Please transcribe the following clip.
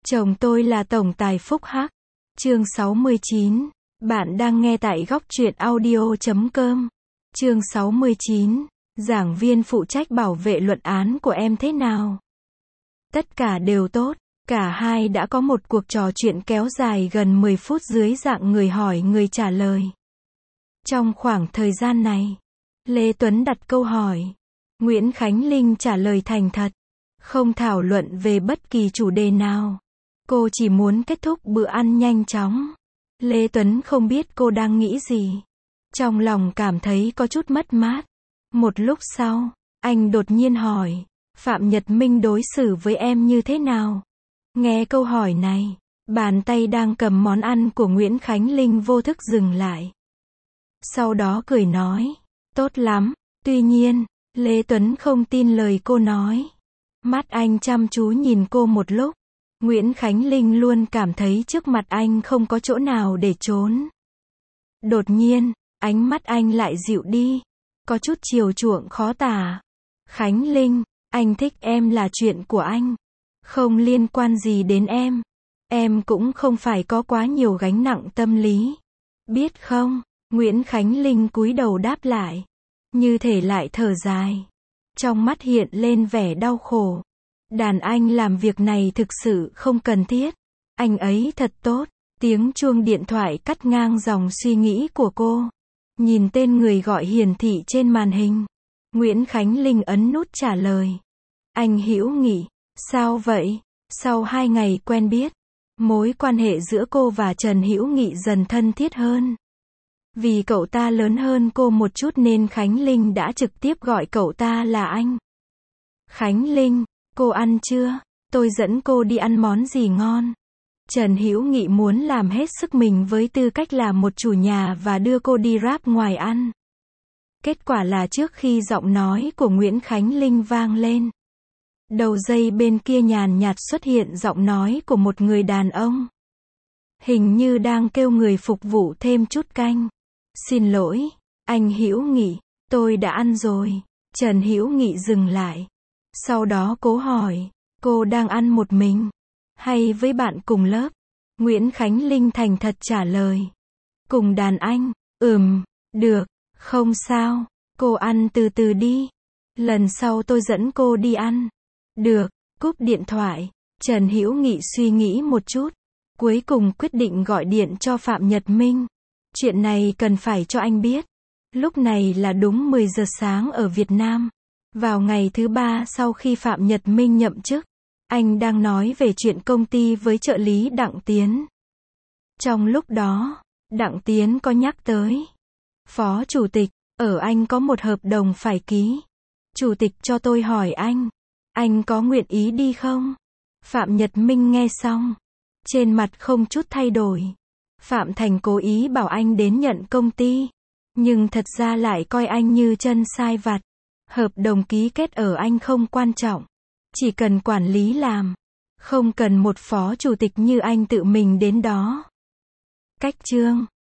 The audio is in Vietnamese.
Chồng tôi là tổng tài Phúc Hắc. Chương 69. Bạn đang nghe tại góc truyện audio.com. Chương 69. Giảng viên phụ trách bảo vệ luận án của em thế nào? Tất cả đều tốt. Cả hai đã có một cuộc trò chuyện kéo dài gần 10 phút dưới dạng người hỏi người trả lời. Trong khoảng thời gian này, Lê Tuấn đặt câu hỏi. Nguyễn Khánh Linh trả lời thành thật. Không thảo luận về bất kỳ chủ đề nào. Cô chỉ muốn kết thúc bữa ăn nhanh chóng. Lê Tuấn không biết cô đang nghĩ gì. Trong lòng cảm thấy có chút mất mát. Một lúc sau, anh đột nhiên hỏi, Phạm Nhật Minh đối xử với em như thế nào? Nghe câu hỏi này, bàn tay đang cầm món ăn của Nguyễn Khánh Linh vô thức dừng lại. Sau đó cười nói, tốt lắm. Tuy nhiên, Lê Tuấn không tin lời cô nói. Mắt anh chăm chú nhìn cô một lúc. Nguyễn Khánh Linh luôn cảm thấy trước mặt anh không có chỗ nào để trốn. Đột nhiên, ánh mắt anh lại dịu đi. Có chút chiều chuộng khó tả. Khánh Linh, anh thích em là chuyện của anh. Không liên quan gì đến em. Em cũng không phải có quá nhiều gánh nặng tâm lý. Biết không? Nguyễn Khánh Linh cúi đầu đáp lại. Như thể lại thở dài. Trong mắt hiện lên vẻ đau khổ. Đàn anh làm việc này thực sự không cần thiết. Anh ấy thật tốt. Tiếng chuông điện thoại cắt ngang dòng suy nghĩ của cô. Nhìn tên người gọi hiển thị trên màn hình. Nguyễn Khánh Linh ấn nút trả lời. Anh Hữu Nghị, sao vậy? Sau 2 ngày quen biết, mối quan hệ giữa cô và Trần Hữu Nghị dần thân thiết hơn. Vì cậu ta lớn hơn cô một chút nên Khánh Linh đã trực tiếp gọi cậu ta là anh. Khánh Linh, cô ăn chưa? Tôi dẫn cô đi ăn món gì ngon? Trần Hữu Nghị muốn làm hết sức mình với tư cách là một chủ nhà và đưa cô đi ráp ngoài ăn. Kết quả là trước khi giọng nói của Nguyễn Khánh Linh vang lên, đầu dây bên kia nhàn nhạt xuất hiện giọng nói của một người đàn ông. Hình như đang kêu người phục vụ thêm chút canh. Xin lỗi, anh Hữu Nghị, tôi đã ăn rồi. Trần Hữu Nghị dừng lại. Sau đó cố hỏi, cô đang ăn một mình? Hay với bạn cùng lớp? Nguyễn Khánh Linh thành thật trả lời. Cùng đàn anh, được, không sao, cô ăn từ từ đi. Lần sau tôi dẫn cô đi ăn. Được, cúp điện thoại. Trần Hữu Nghị suy nghĩ một chút. Cuối cùng quyết định gọi điện cho Phạm Nhật Minh. Chuyện này cần phải cho anh biết. Lúc này là đúng 10 giờ sáng ở Việt Nam. Vào ngày thứ 3 sau khi Phạm Nhật Minh nhậm chức. Anh đang nói về chuyện công ty với trợ lý Đặng Tiến. Trong lúc đó, Đặng Tiến có nhắc tới. Phó Chủ tịch, ở anh có một hợp đồng phải ký. Chủ tịch cho tôi hỏi anh có nguyện ý đi không? Phạm Nhật Minh nghe xong. Trên mặt không chút thay đổi. Phạm Thành cố ý bảo anh đến nhận công ty. Nhưng thật ra lại coi anh như chân sai vặt. Hợp đồng ký kết ở anh không quan trọng. Chỉ cần quản lý làm. Không cần một phó chủ tịch như anh tự mình đến đó. Cách chương